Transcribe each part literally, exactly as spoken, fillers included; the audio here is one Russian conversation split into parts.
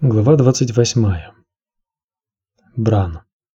Глава двадцать восьмая. Бран.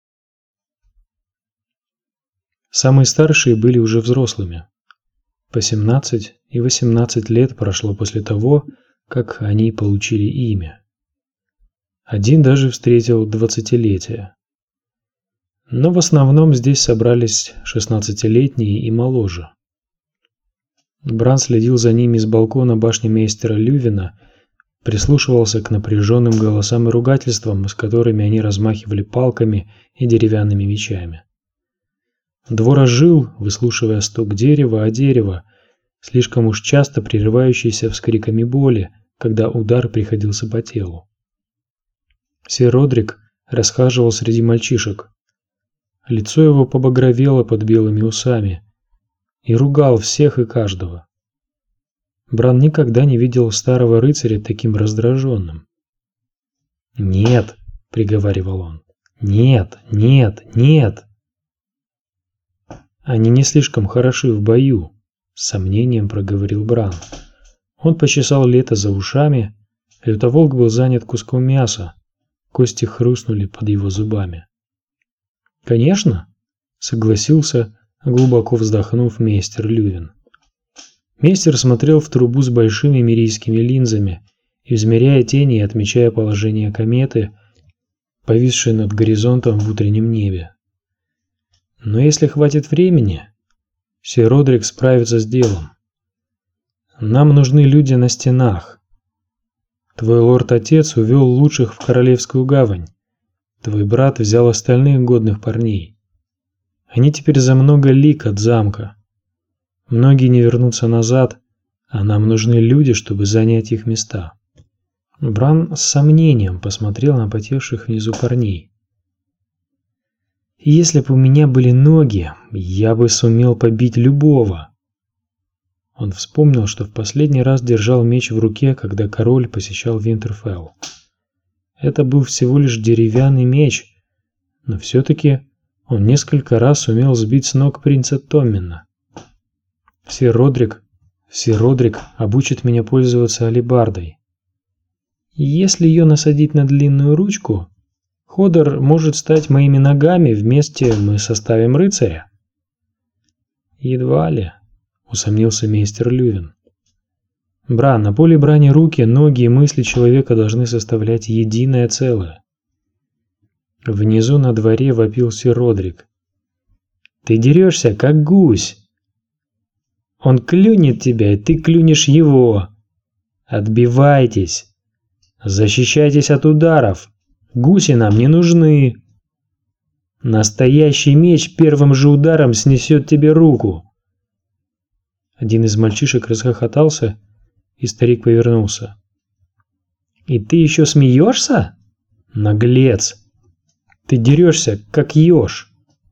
Самые старшие были уже взрослыми. По семнадцать и восемнадцать лет прошло после того, как они получили имя. Один даже встретил двадцатилетие. Но в основном здесь собрались шестнадцатилетние и моложе. Бран следил за ними с балкона башни мейстера Лювина, прислушивался к напряженным голосам и ругательствам, с которыми они размахивали палками и деревянными мечами. Двор ожил, выслушивая стук дерева о дерево, слишком уж часто прерывающийся вскриками боли, когда удар приходился по телу. Сир Родрик расхаживал среди мальчишек. Лицо его побагровело под белыми усами и ругал всех и каждого. Бран никогда не видел старого рыцаря таким раздраженным. «Нет!» — приговаривал он. «Нет! Нет! Нет!» «Они не слишком хороши в бою», — с сомнением проговорил Бран. Он почесал Лето за ушами. Лютоволк был занят куском мяса. Кости хрустнули под его зубами. «Конечно!» — согласился, глубоко вздохнув, мейстер Лювин. Мейстер смотрел в трубу с большими мирийскими линзами, измеряя тени и отмечая положение кометы, повисшей над горизонтом в утреннем небе. Но если хватит времени, сир Родрик справится с делом. Нам нужны люди на стенах. Твой лорд-отец увел лучших в Королевскую гавань. Твой брат взял остальных годных парней. Они теперь за много лиг от замка. Многие не вернутся назад, а нам нужны люди, чтобы занять их места. Бран с сомнением посмотрел на потевших внизу парней. Если бы у меня были ноги, я бы сумел побить любого. Он вспомнил, что в последний раз держал меч в руке, когда король посещал Винтерфелл. Это был всего лишь деревянный меч, но все-таки он несколько раз сумел сбить с ног принца Томмина. Сир Родрик, сир Родрик обучит меня пользоваться алебардой. Если ее насадить на длинную ручку, Ходор может стать моими ногами, вместе мы составим рыцаря. Едва ли, усомнился мейстер Лювин. Бран, на поле брани руки, ноги и мысли человека должны составлять единое целое. Внизу на дворе вопил сир Родрик. Ты дерешься, как гусь. Он клюнет тебя, и ты клюнешь его. Отбивайтесь. Защищайтесь от ударов. Гуси нам не нужны. Настоящий меч первым же ударом снесет тебе руку. Один из мальчишек расхохотался, и старик повернулся. И ты еще смеешься? Наглец. Ты дерешься, как еж.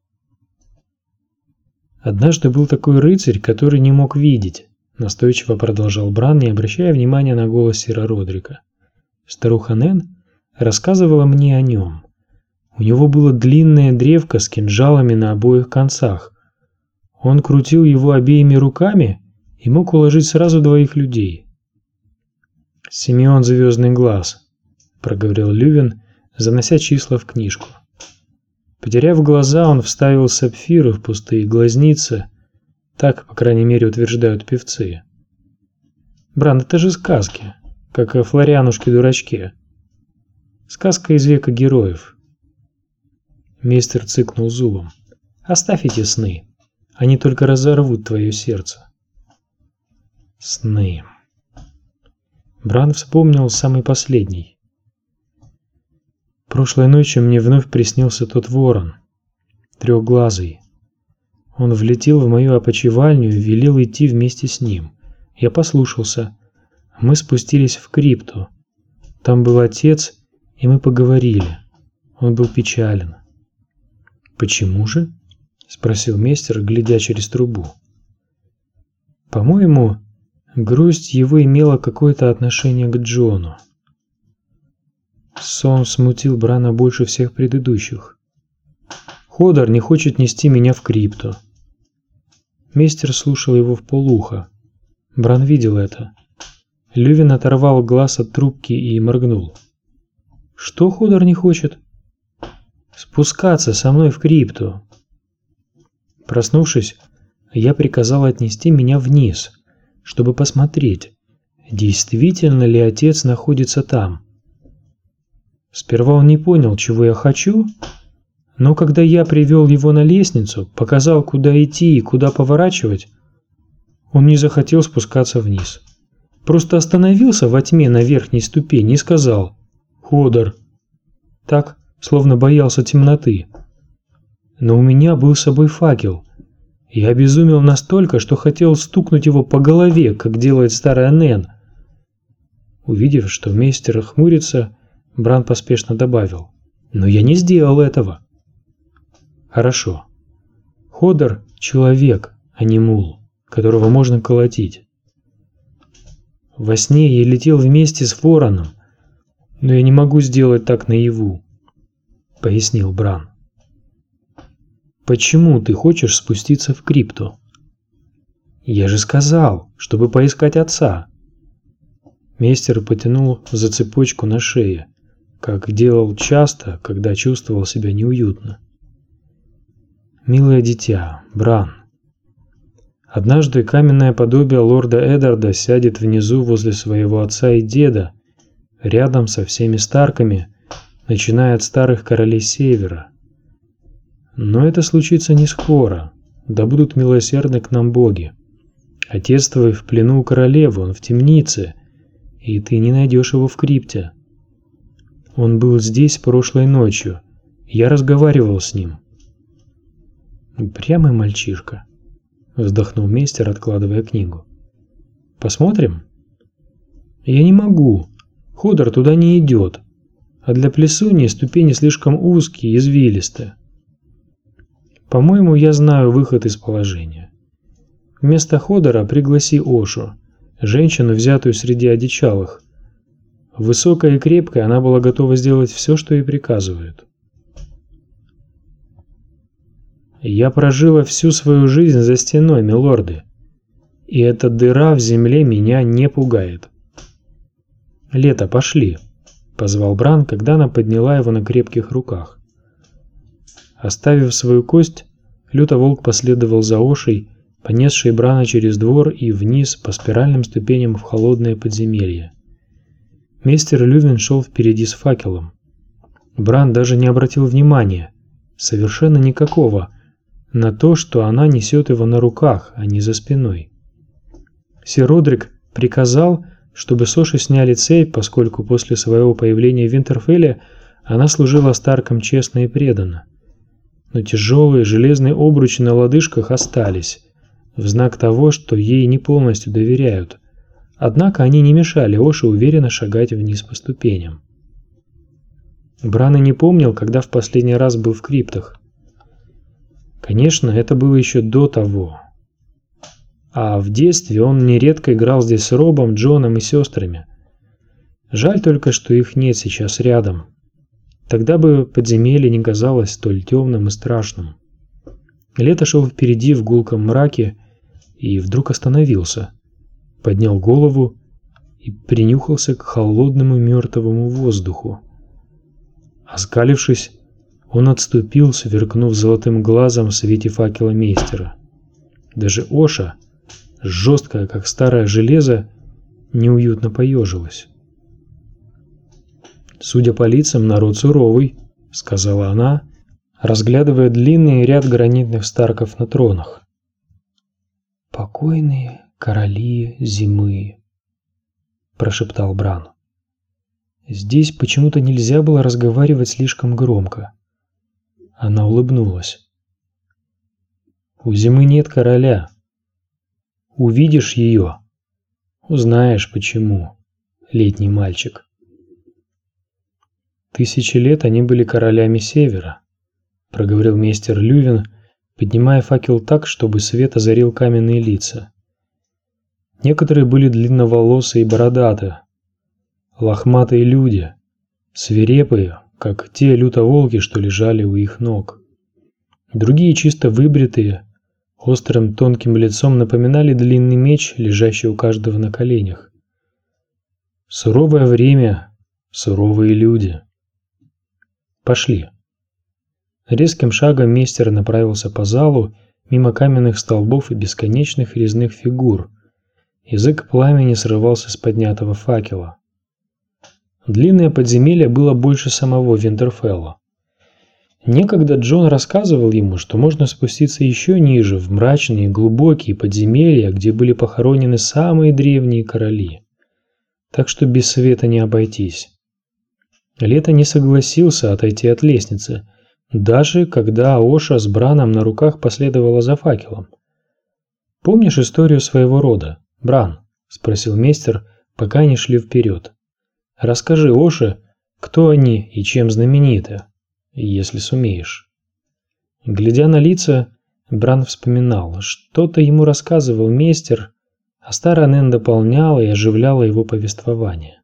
Однажды был такой рыцарь, который не мог видеть, настойчиво продолжал Бран, не обращая внимания на голос сира Родрика. Старуха Нэн рассказывала мне о нем. У него было длинное древко с кинжалами на обоих концах. Он крутил его обеими руками и мог уложить сразу двоих людей. «Симеон Звездный Глаз», — проговорил Лювин, занося числа в книжку. Потеряв глаза, он вставил сапфиры в пустые глазницы, так, по крайней мере, утверждают певцы. Бран, это же сказки, как о Флорианушке-дурачке. Сказка из века героев. Мейстер цыкнул зубом. Оставь эти сны, они только разорвут твое сердце. Сны. Бран вспомнил самый последний. Прошлой ночью мне вновь приснился тот ворон, трехглазый. Он влетел в мою опочивальню и велел идти вместе с ним. Я послушался. Мы спустились в крипту. Там был отец, и мы поговорили. Он был печален. «Почему же?» — спросил мейстер, глядя через трубу. «По-моему, грусть его имела какое-то отношение к Джону. Сон смутил Брана больше всех предыдущих. Ходор не хочет нести меня в крипту». Мейстер слушал его вполуха. Бран видел это. Лювин оторвал глаз от трубки и моргнул. Что Ходор не хочет? Спускаться со мной в крипту. Проснувшись, я приказал отнести меня вниз, чтобы посмотреть, действительно ли отец находится там. Сперва он не понял, чего я хочу, но когда я привел его на лестницу, показал, куда идти и куда поворачивать, он не захотел спускаться вниз. Просто остановился во тьме на верхней ступени и сказал: «Ходор». Так, словно боялся темноты. Но у меня был с собой факел. Я обезумел настолько, что хотел стукнуть его по голове, как делает старая Нэн. Увидев, что мейстер хмурится, Бран поспешно добавил: «Но я не сделал этого». «Хорошо. Ходор – человек, а не мул, которого можно колотить. Во сне я летел вместе с вороном, но я не могу сделать так наяву», – пояснил Бран. «Почему ты хочешь спуститься в крипту?» «Я же сказал, чтобы поискать отца». Мейстер потянул за цепочку на шее, как делал часто, когда чувствовал себя неуютно. «Милое дитя, Бран, однажды каменное подобие лорда Эдарда сядет внизу возле своего отца и деда, рядом со всеми Старками, начиная от старых королей Севера. Но это случится не скоро, да будут милосердны к нам боги. Отец твой в плену у королевы, он в темнице, и ты не найдешь его в крипте. Он был здесь прошлой ночью, я разговаривал с ним». «Упрямый мальчишка», — вздохнул мейстер, откладывая книгу. «Посмотрим?» «Я не могу. Ходор туда не идет, а для плесуньи ступени слишком узкие и извилистые. По-моему, я знаю выход из положения. Вместо Ходора пригласи Ошу, женщину, взятую среди одичалых. Высокая и крепкая, она была готова сделать все, что ей приказывают. Я прожила всю свою жизнь за стеной, милорды, и эта дыра в земле меня не пугает». «Лето, пошли», — позвал Бран, когда она подняла его на крепких руках. Оставив свою кость, Лютоволк последовал за Ошей, понесшей Брана через двор и вниз по спиральным ступеням в холодное подземелье. Мейстер Лювин шел впереди с факелом. Бран даже не обратил внимания, совершенно никакого, на то, что она несет его на руках, а не за спиной. Сир Родрик приказал, чтобы с Оши сняли цепь, поскольку после своего появления в Винтерфелле она служила Старкам честно и преданно. Но тяжелые железные обручи на лодыжках остались, в знак того, что ей не полностью доверяют. Однако они не мешали Оше уверенно шагать вниз по ступеням. Бран и не помнил, когда в последний раз был в криптах. Конечно, это было еще до того. А в детстве он нередко играл здесь с Робом, Джоном и сестрами. Жаль только, что их нет сейчас рядом. Тогда бы подземелье не казалось столь темным и страшным. Лето шел впереди в гулком мраке и вдруг остановился, поднял голову и принюхался к холодному мертвому воздуху. Оскалившись, он отступил, сверкнув золотым глазом в свете факела мейстера. Даже Оша, жесткая, как старое железо, неуютно поежилась. «Судя по лицам, народ суровый», — сказала она, разглядывая длинный ряд гранитных Старков на тронах. «Покойные короли зимы», — прошептал Бран. Здесь почему-то нельзя было разговаривать слишком громко. Она улыбнулась. «У зимы нет короля. Увидишь ее, узнаешь почему, летний мальчик». «Тысячи лет они были королями Севера», — проговорил мейстер Лювин, поднимая факел так, чтобы свет озарил каменные лица. Некоторые были длинноволосые и бородатые, лохматые люди, свирепые, как те лютоволки, что лежали у их ног. Другие, чисто выбритые, острым тонким лицом напоминали длинный меч, лежащий у каждого на коленях. Суровое время, суровые люди. Пошли». Резким шагом мейстер направился по залу, мимо каменных столбов и бесконечных резных фигур. Язык пламени срывался с поднятого факела. Длинное подземелье было больше самого Винтерфелла. Некогда Джон рассказывал ему, что можно спуститься еще ниже, в мрачные глубокие подземелья, где были похоронены самые древние короли. Так что без света не обойтись. Лето не согласился отойти от лестницы, даже когда Оша с Браном на руках последовала за факелом. «Помнишь историю своего рода, Бран?» – спросил мейстер, пока они шли вперед. «Расскажи Оше, кто они и чем знамениты, если сумеешь». Глядя на лица, Бран вспоминал, что-то ему рассказывал мейстер, а старая Нэн дополняла и оживляла его повествование.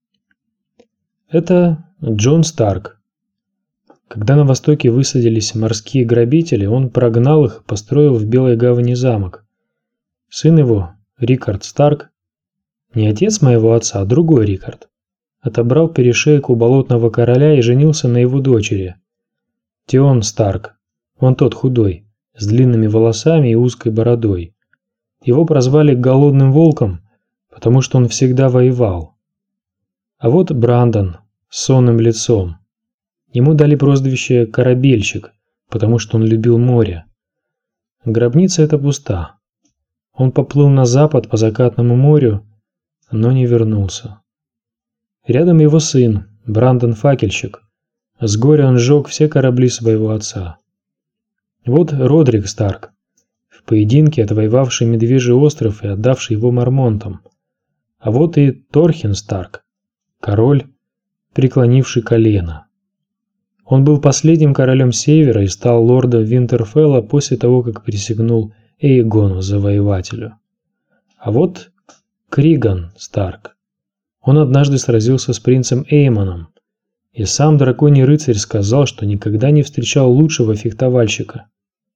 Это Джон Старк. Когда на востоке высадились морские грабители, он прогнал их и построил в Белой гавани замок. Сын его, Рикард Старк, не отец моего отца, а другой Рикард, отобрал перешейку болотного короля и женился на его дочери. Тион Старк, он тот худой, с длинными волосами и узкой бородой. Его прозвали Голодным Волком, потому что он всегда воевал. А вот Брандон с сонным лицом. Ему дали прозвище «Корабельщик», потому что он любил море. Гробница эта пуста. Он поплыл на запад по закатному морю, но не вернулся. Рядом его сын, Брандон Факельщик. С горя он сжег все корабли своего отца. Вот Родрик Старк, в поединке отвоевавший Медвежий остров и отдавший его мормонтам. А вот и Торхин Старк, король, преклонивший колено. Он был последним королем Севера и стал лордом Винтерфелла после того, как присягнул Эйгону Завоевателю. А вот Криган Старк. Он однажды сразился с принцем Эймоном, и сам драконий рыцарь сказал, что никогда не встречал лучшего фехтовальщика.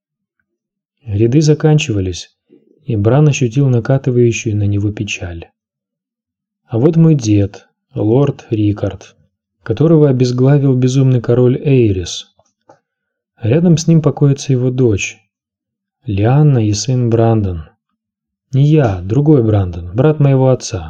Ряды заканчивались, и Бран ощутил накатывающую на него печаль. А вот мой дед, лорд Рикард, которого обезглавил безумный король Эйрис. Рядом с ним покоится его дочь, Лианна и сын Брандон. Не я, другой Брандон, брат моего отца.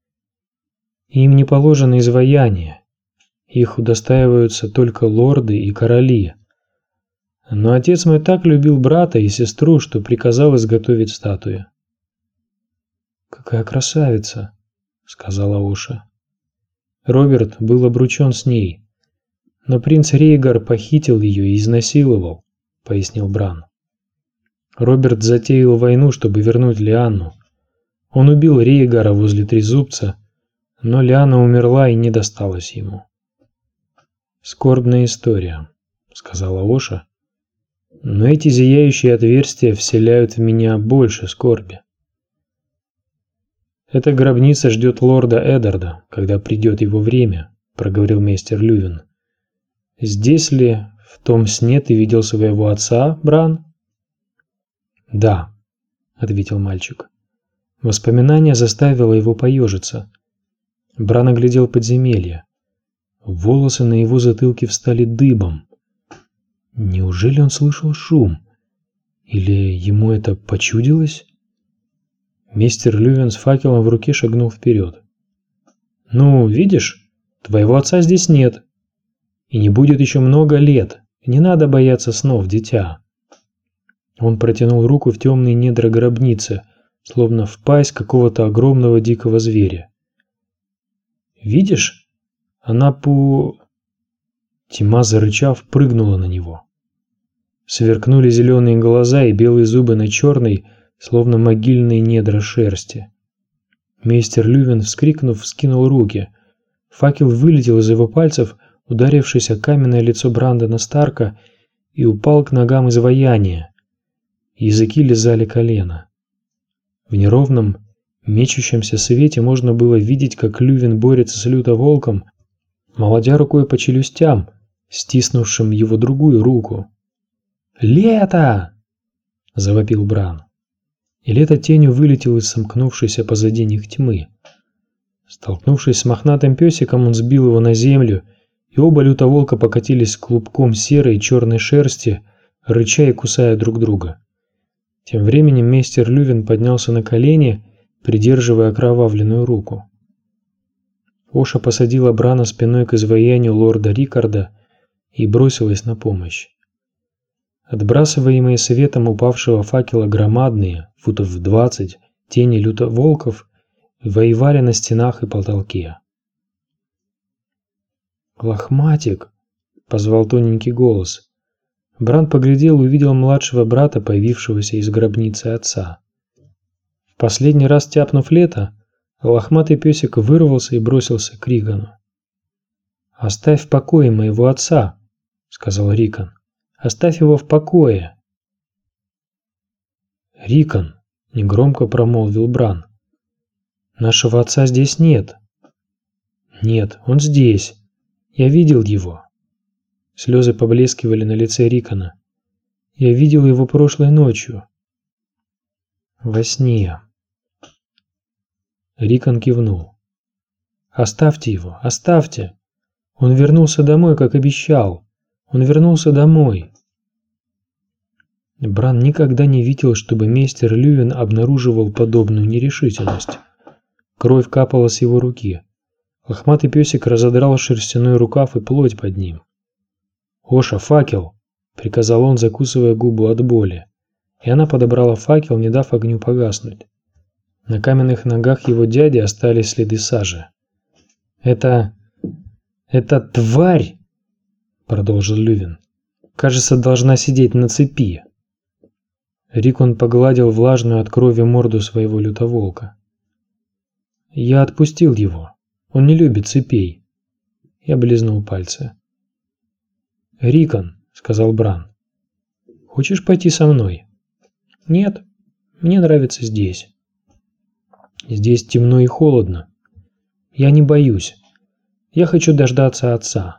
Им не положено изваяние, их удостаиваются только лорды и короли. Но отец мой так любил брата и сестру, что приказал изготовить статуи. «Какая красавица!» — сказала Оша. Роберт был обручен с ней, но принц Рейгар похитил ее и изнасиловал, пояснил Бран. Роберт затеял войну, чтобы вернуть Лианну. Он убил Рейгара возле Трезубца, но Лианна умерла и не досталась ему. «Скорбная история», — сказала Оша, — «но эти зияющие отверстия вселяют в меня больше скорби». «Эта гробница ждет лорда Эдарда, когда придет его время», — проговорил мейстер Лювин. «Здесь ли, в том сне, ты видел своего отца, Бран?» «Да», — ответил мальчик. Воспоминание заставило его поежиться. Бран оглядел подземелье. Волосы на его затылке встали дыбом. Неужели он слышал шум? Или ему это почудилось? Мистер Лювин с факелом в руке шагнул вперед. «Ну, видишь, твоего отца здесь нет. И не будет еще много лет. Не надо бояться снов, дитя». Он протянул руку в темные недра гробницы, словно в пасть какого-то огромного дикого зверя. «Видишь? Она пу...» Тьма, зарычав, прыгнула на него. Сверкнули зеленые глаза и белые зубы на черной, словно могильные недра шерсти. Мейстер Лювин, вскрикнув, вскинул руки. Факел вылетел из его пальцев, ударившись о каменное лицо Брандона Старка, и упал к ногам изваяния. Языки лизали колено. В неровном, мечущемся свете можно было видеть, как Лювин борется с лютоволком, молодя рукой по челюстям, стиснувшим его другую руку. «Лето!» – завопил Бран. И Лето тенью вылетел из сомкнувшейся позади них тьмы. Столкнувшись с мохнатым песиком, он сбил его на землю и оба лютоволка покатились клубком серой и черной шерсти, рыча и кусая друг друга. Тем временем мейстер Лювин поднялся на колени, придерживая окровавленную руку. Оша посадила Брана спиной к изваянию лорда Рикарда и бросилась на помощь. Отбрасываемые светом упавшего факела громадные, футов в двадцать, тени лютоволков воевали на стенах и потолке. «Лохматик!» — позвал тоненький голос. Бран поглядел и увидел младшего брата, появившегося из гробницы отца. В последний раз тяпнув лето, лохматый песик вырвался и бросился к Ригану. «Оставь в покое моего отца», — сказал Рикон. «Оставь его в покое». «Рикон», — негромко промолвил Бран, — «нашего отца здесь нет». «Нет, он здесь. Я видел его». Слезы поблескивали на лице Рикона. «Я видел его прошлой ночью». «Во сне». Рикон кивнул. «Оставьте его, оставьте. Он вернулся домой, как обещал. Он вернулся домой». Бран никогда не видел, чтобы мейстер Лювин обнаруживал подобную нерешительность. Кровь капала с его руки. Лохматый песик разодрал шерстяной рукав и плоть под ним. «Оша, факел!» — приказал он, закусывая губу от боли. И она подобрала факел, не дав огню погаснуть. На каменных ногах его дяди остались следы сажи. «Это... это тварь!» — продолжил Лювин. «Кажется, должна сидеть на цепи». Рикон погладил влажную от крови морду своего лютоволка. «Я отпустил его. Он не любит цепей». Я облизнул пальцы. «Рикон», — сказал Бран, — «хочешь пойти со мной?» «Нет, мне нравится здесь». «Здесь темно и холодно. Я не боюсь. Я хочу дождаться отца».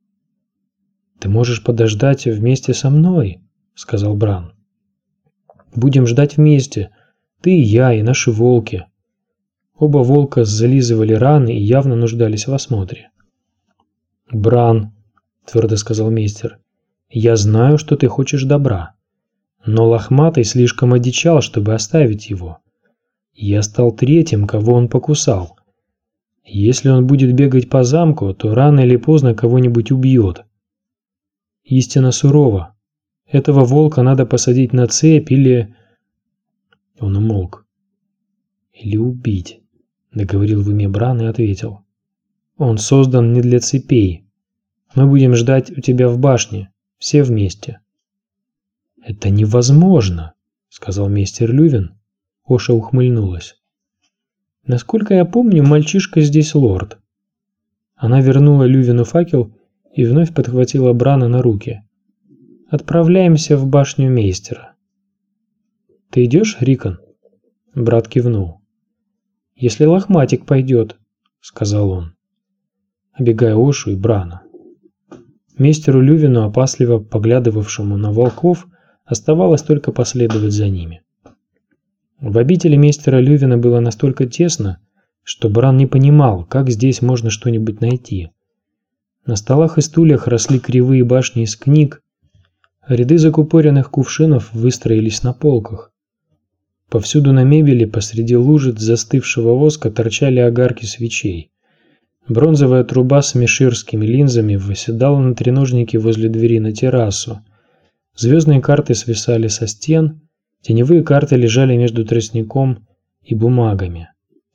«Ты можешь подождать вместе со мной», — сказал Бран. «Будем ждать вместе, ты и я, и наши волки». Оба волка зализывали раны и явно нуждались в осмотре. «Бран», — твердо сказал мейстер, — «я знаю, что ты хочешь добра, но лохматый слишком одичал, чтобы оставить его. Я стал третьим, кого он покусал. Если он будет бегать по замку, то рано или поздно кого-нибудь убьет. Истина сурова. Этого волка надо посадить на цепь или...» Он умолк. «Или убить», — договорил в уме Бран и ответил. «Он создан не для цепей. Мы будем ждать у тебя в башне, все вместе». «Это невозможно», — сказал мейстер Лювин. Оша ухмыльнулась. «Насколько я помню, мальчишка здесь лорд». Она вернула Лювину факел и вновь подхватила Брана на руки. «Отправляемся в башню мейстера». «Ты идешь, Рикон?» Брат кивнул. «Если лохматик пойдет», — сказал он, обегая Ошу и Брана. Мейстеру Лювину, опасливо поглядывавшему на волков, оставалось только последовать за ними. В обители мейстера Лювина было настолько тесно, что Бран не понимал, как здесь можно что-нибудь найти. На столах и стульях росли кривые башни из книг, а ряды закупоренных кувшинов выстроились на полках. Повсюду на мебели посреди лужиц застывшего воска торчали огарки свечей. Бронзовая труба с меширскими линзами восседала на треножнике возле двери на террасу. Звездные карты свисали со стен, теневые карты лежали между тростником и бумагами.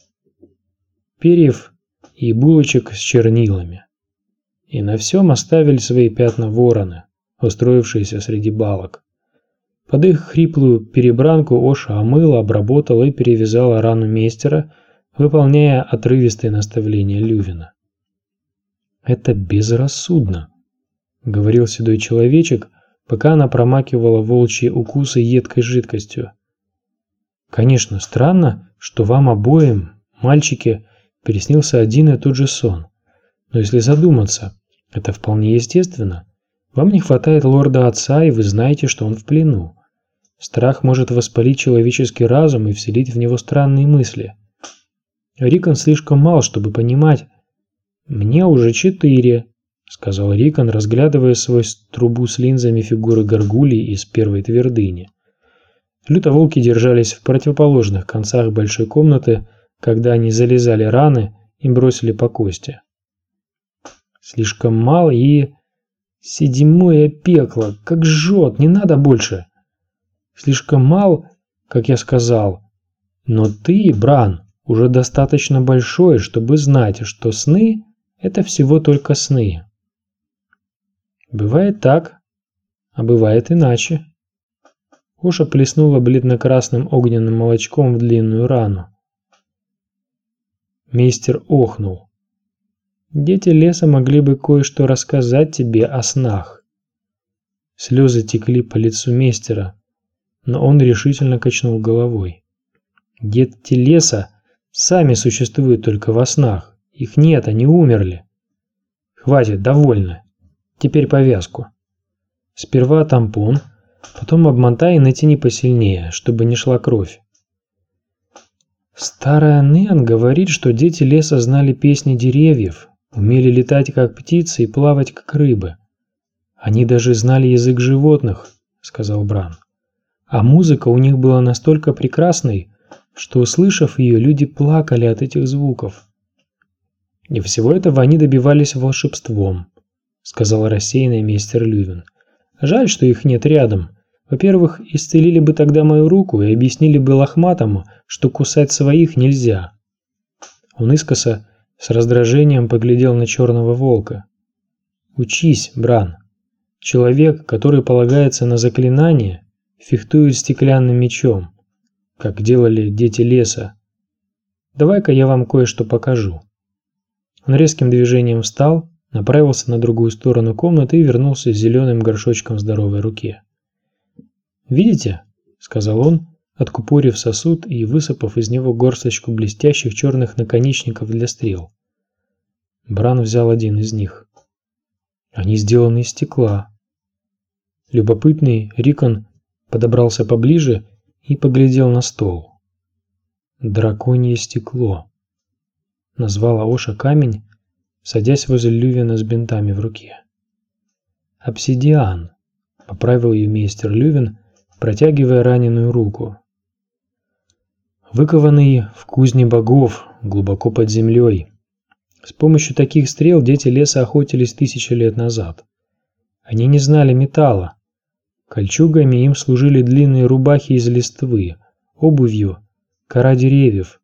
Перьев и булочек с чернилами. И на всем оставили свои пятна вороны, устроившиеся среди балок. Под их хриплую перебранку Оша омыла, обработала и перевязала рану мейстера, выполняя отрывистые наставления Лювина. «Это безрассудно», — говорил седой человечек, пока она промакивала волчьи укусы едкой жидкостью. «Конечно, странно, что вам обоим, мальчики, приснился один и тот же сон. Но если задуматься, это вполне естественно. Вам не хватает лорда отца, и вы знаете, что он в плену. Страх может воспалить человеческий разум и вселить в него странные мысли. Рикон слишком мал, чтобы понимать. Мне уже четыре, сказал Рикон, разглядывая сквозь трубу с линзами фигуры горгулей из первой твердыни. Лютоволки держались в противоположных концах большой комнаты, когда они залезали раны и бросили по кости. Слишком мало и... Седьмое пекло, как жжет, не надо больше. Слишком мал, как я сказал. Но ты, Бран, уже достаточно большой, чтобы знать, что сны – это всего только сны. Бывает так, а бывает иначе. Оша плеснула бледно-красным огненным молочком в длинную рану. Мейстер охнул. Дети леса могли бы кое-что рассказать тебе о снах. Слезы текли по лицу мейстера, но он решительно качнул головой. Дети леса сами существуют только во снах. Их нет, они умерли. Хватит, довольно. Теперь повязку. Сперва тампон, потом обмотай и натяни посильнее, чтобы не шла кровь. Старая Нэн говорит, что дети леса знали песни деревьев, умели летать как птицы и плавать как рыбы. Они даже знали язык животных, сказал Бран. А музыка у них была настолько прекрасной, что, услышав ее, люди плакали от этих звуков. И всего этого они добивались волшебством, сказал рассеянный мистер Лювин. Жаль, что их нет рядом. Во-первых, исцелили бы тогда мою руку и объяснили бы лохматому, что кусать своих нельзя. Он искоса с раздражением поглядел на черного волка. Учись, Бран. Человек, который полагается на заклинание, фехтует стеклянным мечом, как делали дети леса. Давай-ка я вам кое-что покажу. Он резким движением встал, направился на другую сторону комнаты и вернулся с зеленым горшочком в здоровой руке. «Видите?» – сказал он, откупорив сосуд и высыпав из него горсточку блестящих черных наконечников для стрел. Бран взял один из них. Они сделаны из стекла. Любопытный Рикон подобрался поближе и поглядел на стол. «Драконье стекло», – назвала Оша камень, садясь возле Лювина с бинтами в руке. «Обсидиан», – поправил ее мейстер Лювин, протягивая раненую руку. «Выкованный в кузне богов, глубоко под землей. С помощью таких стрел дети леса охотились тысячи лет назад. Они не знали металла. Кольчугами им служили длинные рубахи из листвы, обувью – кора деревьев.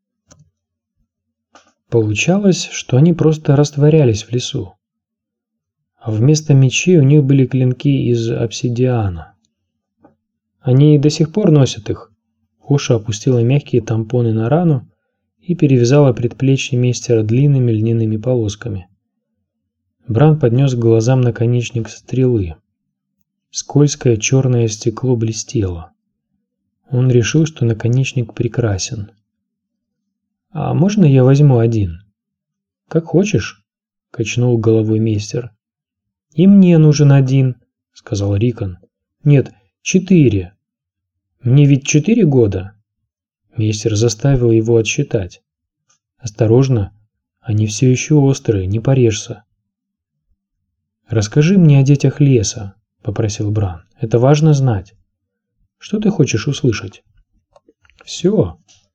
Получалось, что они просто растворялись в лесу. А вместо мечей у них были клинки из обсидиана. Они и до сих пор носят их». Оша опустила мягкие тампоны на рану и перевязала предплечье мейстера длинными льняными полосками. Бран поднес к глазам наконечник стрелы. Скользкое черное стекло блестело. Он решил, что наконечник прекрасен. «А можно я возьму один?» «Как хочешь», – качнул головой мейстер. «И мне нужен один», – сказал Рикон. «Нет, четыре. Мне ведь четыре года». Мейстер заставил его отсчитать. «Осторожно, они все еще острые, не порежься». «Расскажи мне о детях леса», – попросил Бран. «Это важно знать. Что ты хочешь услышать?» «Все».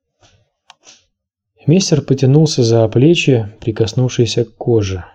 Мейстер потянулся за плечи, прикоснувшиеся к коже.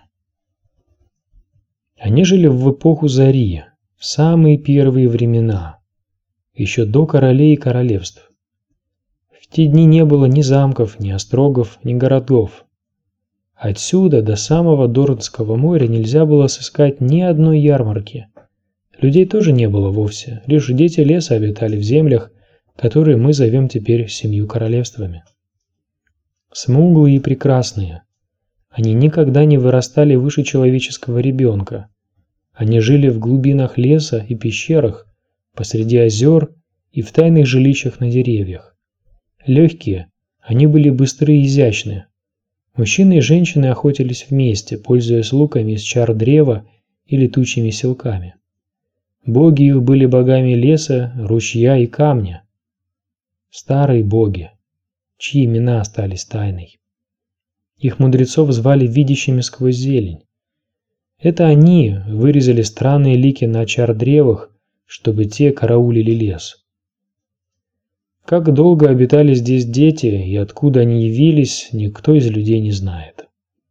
Они жили в эпоху Зари, в самые первые времена, еще до королей и королевств. В те дни не было ни замков, ни острогов, ни городов. Отсюда до самого Дорнского моря нельзя было сыскать ни одной ярмарки. Людей тоже не было вовсе, лишь дети леса обитали в землях, которые мы зовем теперь семью королевствами. Смуглые и прекрасные. Они никогда не вырастали выше человеческого ребенка. Они жили в глубинах леса и пещерах, посреди озер и в тайных жилищах на деревьях. Легкие, они были быстры и изящны. Мужчины и женщины охотились вместе, пользуясь луками из чар древа и летучими селками. Боги их были богами леса, ручья и камня. Старые боги, чьи имена остались тайной. Их мудрецов звали видящими сквозь зелень. Это они вырезали странные лики на чар-древах, чтобы те караулили лес. Как долго обитали здесь дети и откуда они явились, никто из людей не знает.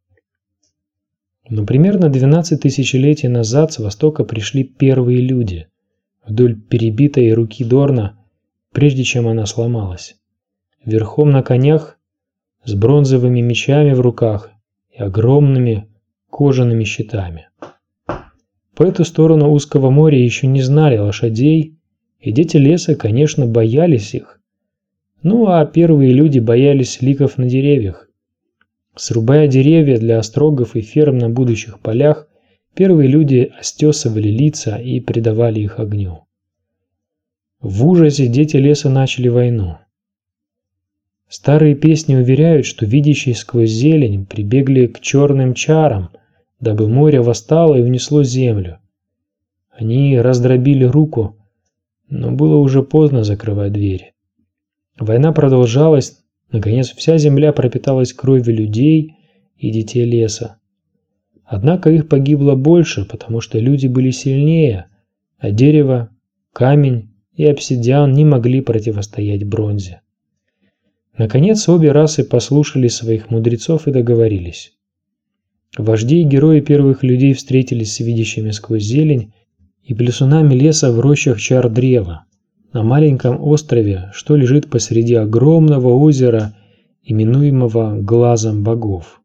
Но примерно двенадцать тысячелетий назад с востока пришли первые люди вдоль перебитой руки Дорна, прежде чем она сломалась, верхом на конях, с бронзовыми мечами в руках и огромными кожаными щитами. По эту сторону узкого моря еще не знали лошадей, и дети леса, конечно, боялись их. Ну а первые люди боялись ликов на деревьях. Срубая деревья для острогов и ферм на будущих полях, первые люди остесывали лица и предавали их огню. В ужасе дети леса начали войну. Старые песни уверяют, что видящие сквозь зелень прибегли к черным чарам, дабы море восстало и унесло землю. Они раздробили руку, но было уже поздно закрывать дверь. Война продолжалась, наконец вся земля пропиталась кровью людей и детей леса. Однако их погибло больше, потому что люди были сильнее, а дерево, камень и обсидиан не могли противостоять бронзе. Наконец обе расы послушали своих мудрецов и договорились. Вожди и герои первых людей встретились с видящими сквозь зелень и плесунами леса в рощах чар-древа, на маленьком острове, что лежит посреди огромного озера, именуемого Глазом богов.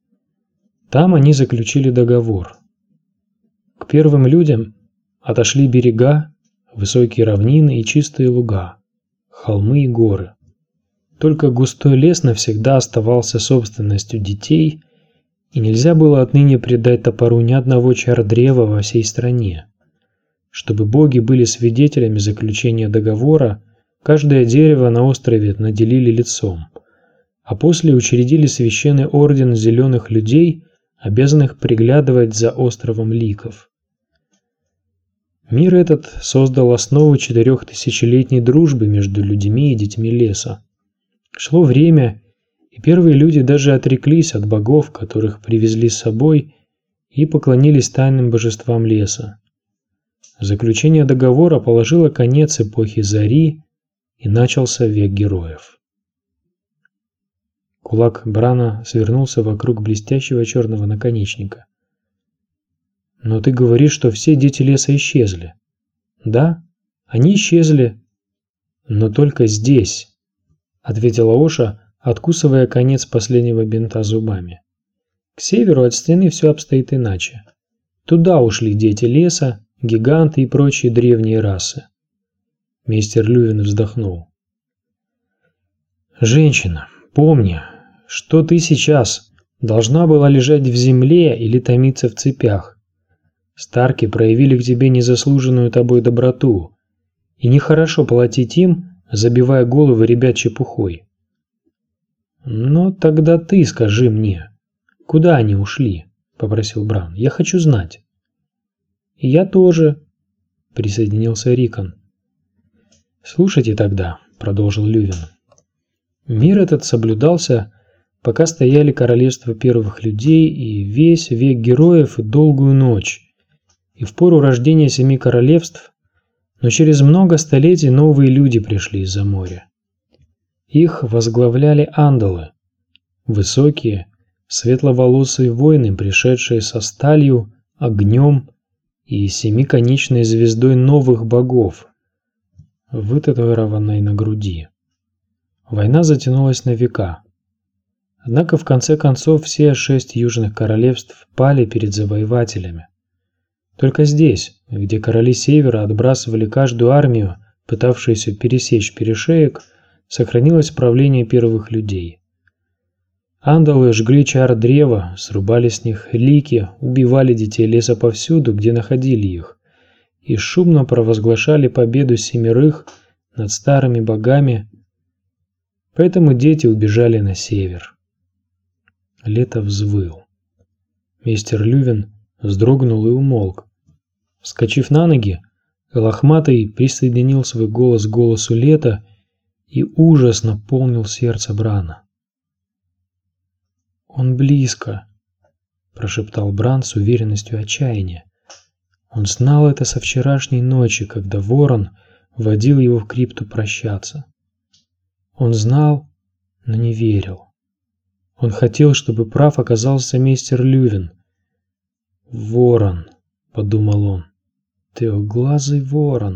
Там они заключили договор. К первым людям отошли берега, высокие равнины и чистые луга, холмы и горы. Только густой лес навсегда оставался собственностью детей, и нельзя было отныне предать топору ни одного чар-древа во всей стране. Чтобы боги были свидетелями заключения договора, каждое дерево на острове наделили лицом, а после учредили священный орден зеленых людей, обязанных приглядывать за островом ликов. Мир этот создал основу четырехтысячелетней дружбы между людьми и детьми леса. Шло время, и первые люди даже отреклись от богов, которых привезли с собой, и поклонились тайным божествам леса. Заключение договора положило конец эпохе Зари, и начался век героев. Кулак Брана свернулся вокруг блестящего черного наконечника. «Но ты говоришь, что все дети леса исчезли». «Да, они исчезли, но только здесь», — ответила Оша, откусывая конец последнего бинта зубами. «К северу от стены все обстоит иначе. Туда ушли дети леса, гиганты и прочие древние расы». Мистер Лювин вздохнул. «Женщина, помни, что ты сейчас должна была лежать в земле или томиться в цепях. Старки проявили к тебе незаслуженную тобой доброту, и нехорошо платить им, забивая головы ребят чепухой. Но тогда ты скажи мне, куда они ушли?» — попросил Бран. «Я хочу знать». «И я тоже», — присоединился Рикон. «Слушайте тогда», — продолжил Лювин. «Мир этот соблюдался, пока стояли королевства первых людей и весь век героев и долгую ночь, и в пору рождения семи королевств, но через много столетий новые люди пришли из-за моря. Их возглавляли андалы, высокие, светловолосые воины, пришедшие со сталью, огнем и семиконечной звездой новых богов, вытатуированной на груди. Война затянулась на века. Однако в конце концов все шесть южных королевств пали перед завоевателями. Только здесь, где короли севера отбрасывали каждую армию, пытавшуюся пересечь перешеек, сохранилось правление первых людей. Андалы жгли чар древа, срубали с них лики, убивали детей леса повсюду, где находили их, и шумно провозглашали победу семерых над старыми богами, поэтому дети убежали на север. Лето взвыл. Мистер Лювин вздрогнул и умолк. Вскочив на ноги, Лохматый присоединил свой голос к голосу лета, и ужас наполнил сердце Брана. «Он близко», – прошептал Бран с уверенностью отчаяния. Он знал это со вчерашней ночи, когда Ворон водил его в крипту прощаться. Он знал, но не верил. Он хотел, чтобы прав оказался мистер Лювин. «Ворон», — подумал он, — «трехглазый ворон».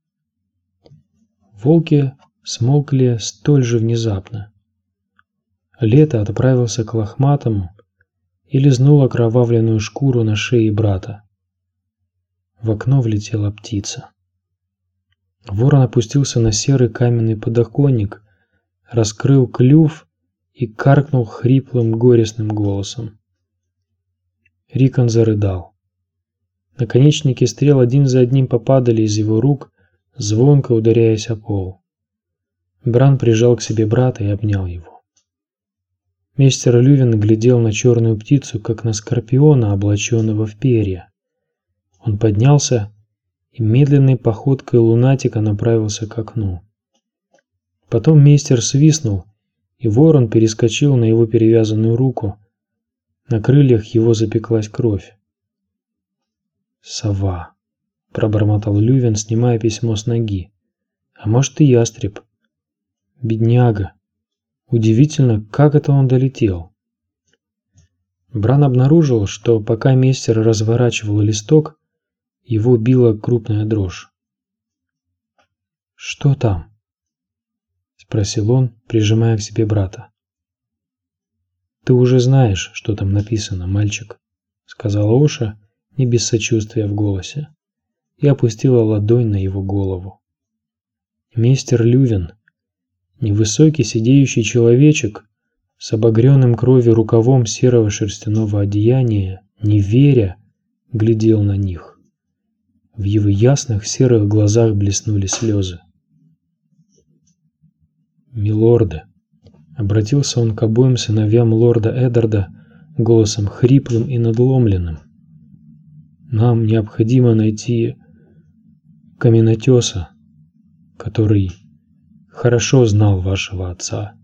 Волки смолкли столь же внезапно. Лето отправился к лохматому и лизнул окровавленную шкуру на шее брата. В окно влетела птица. Ворон опустился на серый каменный подоконник, раскрыл клюв и каркнул хриплым горестным голосом. Рикон зарыдал. Наконечники стрел один за одним попадали из его рук, звонко ударяясь о пол. Бран прижал к себе брата и обнял его. Мистер Лювин глядел на черную птицу, как на скорпиона, облаченного в перья. Он поднялся и медленной походкой лунатика направился к окну. Потом мистер свистнул, и ворон перескочил на его перевязанную руку. На крыльях его запеклась кровь. «Сова», — пробормотал Лювин, снимая письмо с ноги. «А может и ястреб. Бедняга. Удивительно, как это он долетел». Бран обнаружил, что пока мистер разворачивал листок, его била крупная дрожь. «Что там?» — спросил он, прижимая к себе брата. «Ты уже знаешь, что там написано, мальчик», — сказала Оша, не без сочувствия в голосе, и опустила ладонь на его голову. Мистер Лювин, невысокий сидеющий человечек с обогренным кровью рукавом серого шерстяного одеяния, не веря, глядел на них. В его ясных серых глазах блеснули слезы. «Милорды», — обратился он к обоим сыновьям лорда Эддарда голосом хриплым и надломленным, — «нам необходимо найти каменотеса, который хорошо знал вашего отца